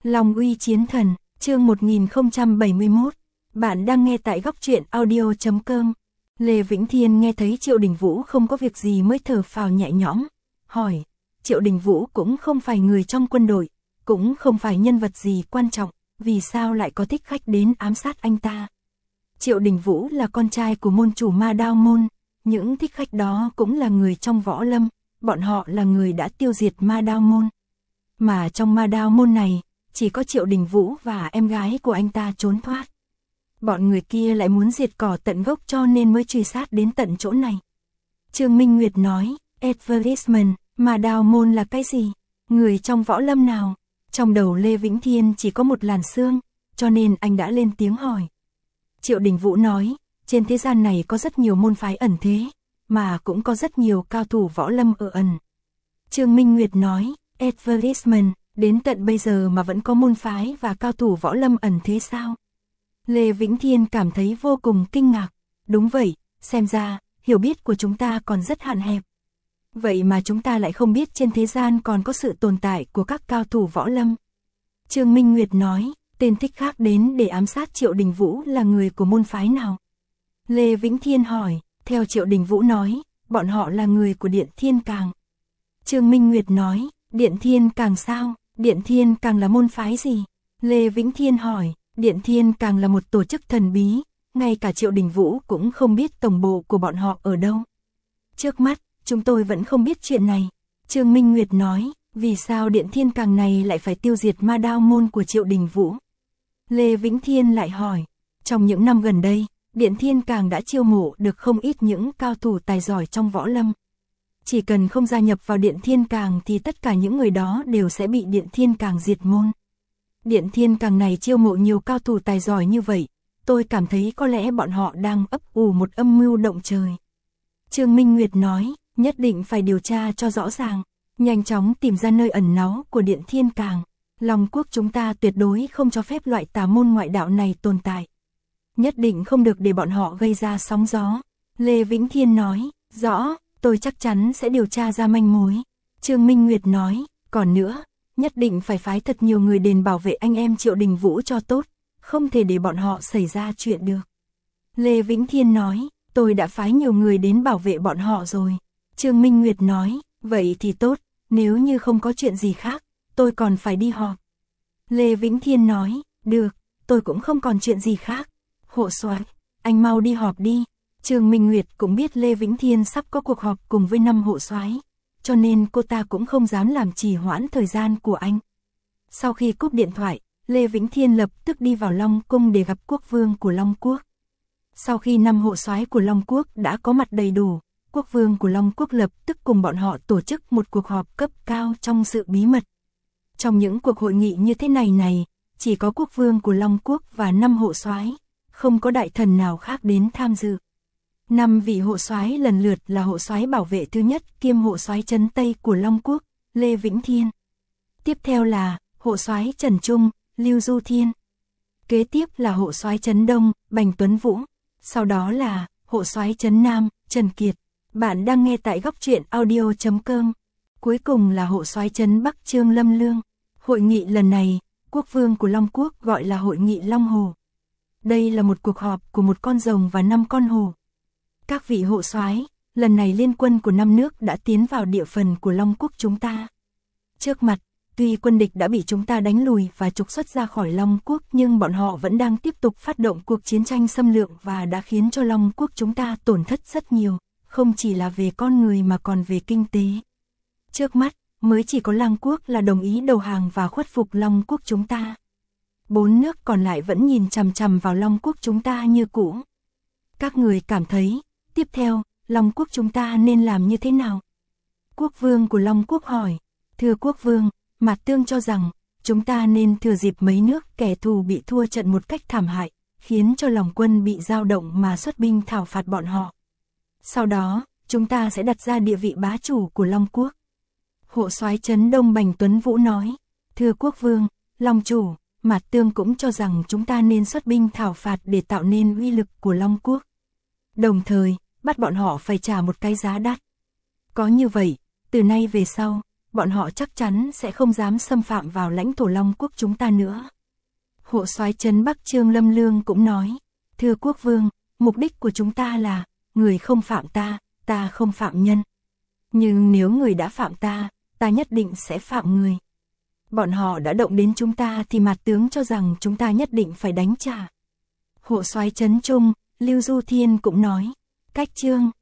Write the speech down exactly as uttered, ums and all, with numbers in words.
Long uy chiến thần, chương một nghìn không trăm bảy mươi mốt. Bạn đang nghe tại góc truyện audio chấm com. Lê Vĩnh Thiên nghe thấy Triệu Đình Vũ không có việc gì mới thở phào nhẹ nhõm, hỏi, Triệu Đình Vũ cũng không phải người trong quân đội, cũng không phải nhân vật gì quan trọng, vì sao lại có thích khách đến ám sát anh ta? Triệu Đình Vũ là con trai của môn chủ Ma Đao Môn, những thích khách đó cũng là người trong võ lâm, bọn họ là người đã tiêu diệt Ma Đao Môn. Mà trong Ma Đao Môn này, chỉ có Triệu Đình Vũ và em gái của anh ta trốn thoát. Bọn người kia lại muốn diệt cỏ tận gốc cho nên mới truy sát đến tận chỗ này. Trương Minh Nguyệt nói, advertisement, Ma Đao Môn là cái gì? Người trong võ lâm nào? Trong đầu Lê Vĩnh Thiên chỉ có một làn xương, cho nên anh đã lên tiếng hỏi. Triệu Đình Vũ nói, trên thế gian này có rất nhiều môn phái ẩn thế, mà cũng có rất nhiều cao thủ võ lâm ở ẩn. Trương Minh Nguyệt nói, advertisement, đến tận bây giờ mà vẫn có môn phái và cao thủ võ lâm ẩn thế sao? Lê Vĩnh Thiên cảm thấy vô cùng kinh ngạc. Đúng vậy, xem ra, hiểu biết của chúng ta còn rất hạn hẹp. Vậy mà chúng ta lại không biết trên thế gian còn có sự tồn tại của các cao thủ võ lâm. Trương Minh Nguyệt nói, tên thích khác đến để ám sát Triệu Đình Vũ là người của môn phái nào? Lê Vĩnh Thiên hỏi, theo Triệu Đình Vũ nói, bọn họ là người của Điện Thiên Càng. Trương Minh Nguyệt nói, Điện Thiên Càng sao? Điện Thiên Càng là môn phái gì? Lê Vĩnh Thiên hỏi, Điện Thiên Càng là một tổ chức thần bí, ngay cả Triệu Đình Vũ cũng không biết tổng bộ của bọn họ ở đâu. Trước mắt, chúng tôi vẫn không biết chuyện này. Trương Minh Nguyệt nói, vì sao Điện Thiên Càng này lại phải tiêu diệt Ma Đao Môn của Triệu Đình Vũ? Lê Vĩnh Thiên lại hỏi, trong những năm gần đây, Điện Thiên Càng đã chiêu mộ được không ít những cao thủ tài giỏi trong võ lâm. Chỉ cần không gia nhập vào Điện Thiên Càng thì tất cả những người đó đều sẽ bị Điện Thiên Càng diệt môn. Điện Thiên Càng này chiêu mộ nhiều cao thủ tài giỏi như vậy, tôi cảm thấy có lẽ bọn họ đang ấp ủ một âm mưu động trời. Trương Minh Nguyệt nói, nhất định phải điều tra cho rõ ràng, nhanh chóng tìm ra nơi ẩn náu của Điện Thiên Càng. Long quốc chúng ta tuyệt đối không cho phép loại tà môn ngoại đạo này tồn tại. Nhất định không được để bọn họ gây ra sóng gió. Lê Vĩnh Thiên nói, rõ, tôi chắc chắn sẽ điều tra ra manh mối. Trương Minh Nguyệt nói, còn nữa, nhất định phải phái thật nhiều người đến bảo vệ anh em Triệu Đình Vũ cho tốt, không thể để bọn họ xảy ra chuyện được. Lê Vĩnh Thiên nói, tôi đã phái nhiều người đến bảo vệ bọn họ rồi. Trương Minh Nguyệt nói, vậy thì tốt, nếu như không có chuyện gì khác, tôi còn phải đi họp. Lê Vĩnh Thiên nói, được, tôi cũng không còn chuyện gì khác. Hộ soái, anh mau đi họp đi. Trương Minh Nguyệt cũng biết Lê Vĩnh Thiên sắp có cuộc họp cùng với năm hộ soái, cho nên cô ta cũng không dám làm trì hoãn thời gian của anh. Sau khi cúp điện thoại, Lê Vĩnh Thiên lập tức đi vào Long Cung để gặp quốc vương của Long Quốc. Sau khi năm hộ soái của Long Quốc đã có mặt đầy đủ, quốc vương của Long Quốc lập tức cùng bọn họ tổ chức một cuộc họp cấp cao trong sự bí mật. Trong những cuộc hội nghị như thế này này, chỉ có quốc vương của Long Quốc và năm hộ soái, không có đại thần nào khác đến tham dự. Năm vị hộ soái lần lượt là hộ soái bảo vệ thứ nhất kiêm hộ soái trấn Tây của Long Quốc, Lê Vĩnh Thiên. Tiếp theo là hộ soái Trần Trung, Lưu Du Thiên. Kế tiếp là hộ soái trấn Đông, Bành Tuấn Vũ. Sau đó là hộ soái trấn Nam, Trần Kiệt. Bạn đang nghe tại góc truyện audio chấm com. Cuối cùng là hộ soái trấn Bắc, Trương Lâm Lương. Hội nghị lần này, quốc vương của Long Quốc gọi là hội nghị Long Hồ. Đây là một cuộc họp của một con rồng và năm con hổ. Các vị hộ soái, lần này liên quân của năm nước đã tiến vào địa phần của Long Quốc chúng ta. Trước mặt, tuy quân địch đã bị chúng ta đánh lùi và trục xuất ra khỏi Long Quốc, nhưng bọn họ vẫn đang tiếp tục phát động cuộc chiến tranh xâm lược và đã khiến cho Long Quốc chúng ta tổn thất rất nhiều, không chỉ là về con người mà còn về kinh tế. Trước mắt, mới chỉ có Lăng Quốc là đồng ý đầu hàng và khuất phục Long Quốc chúng ta. Bốn nước còn lại vẫn nhìn chằm chằm vào Long Quốc chúng ta như cũ. Các người cảm thấy, tiếp theo, Long Quốc chúng ta nên làm như thế nào? Quốc vương của Long Quốc hỏi, thưa quốc vương, Mạt Tương cho rằng, chúng ta nên thừa dịp mấy nước kẻ thù bị thua trận một cách thảm hại, khiến cho lòng quân bị dao động mà xuất binh thảo phạt bọn họ. Sau đó, chúng ta sẽ đặt ra địa vị bá chủ của Long Quốc. Hộ soái trấn Đông Bành Tuấn Vũ nói, thưa quốc vương, Long chủ, Mạt Tương cũng cho rằng chúng ta nên xuất binh thảo phạt để tạo nên uy lực của Long Quốc. Đồng thời, bắt bọn họ phải trả một cái giá đắt. Có như vậy, từ nay về sau, bọn họ chắc chắn sẽ không dám xâm phạm vào lãnh thổ Long Quốc chúng ta nữa. Hộ soái trấn Bắc Trương Lâm Lương cũng nói, thưa quốc vương, mục đích của chúng ta là, người không phạm ta, ta không phạm nhân. Nhưng nếu người đã phạm ta, ta nhất định sẽ phạm người. Bọn họ đã động đến chúng ta thì mặt tướng cho rằng chúng ta nhất định phải đánh trả. Hộ soái trấn Trung, Lưu Du Thiên cũng nói, cách Trương,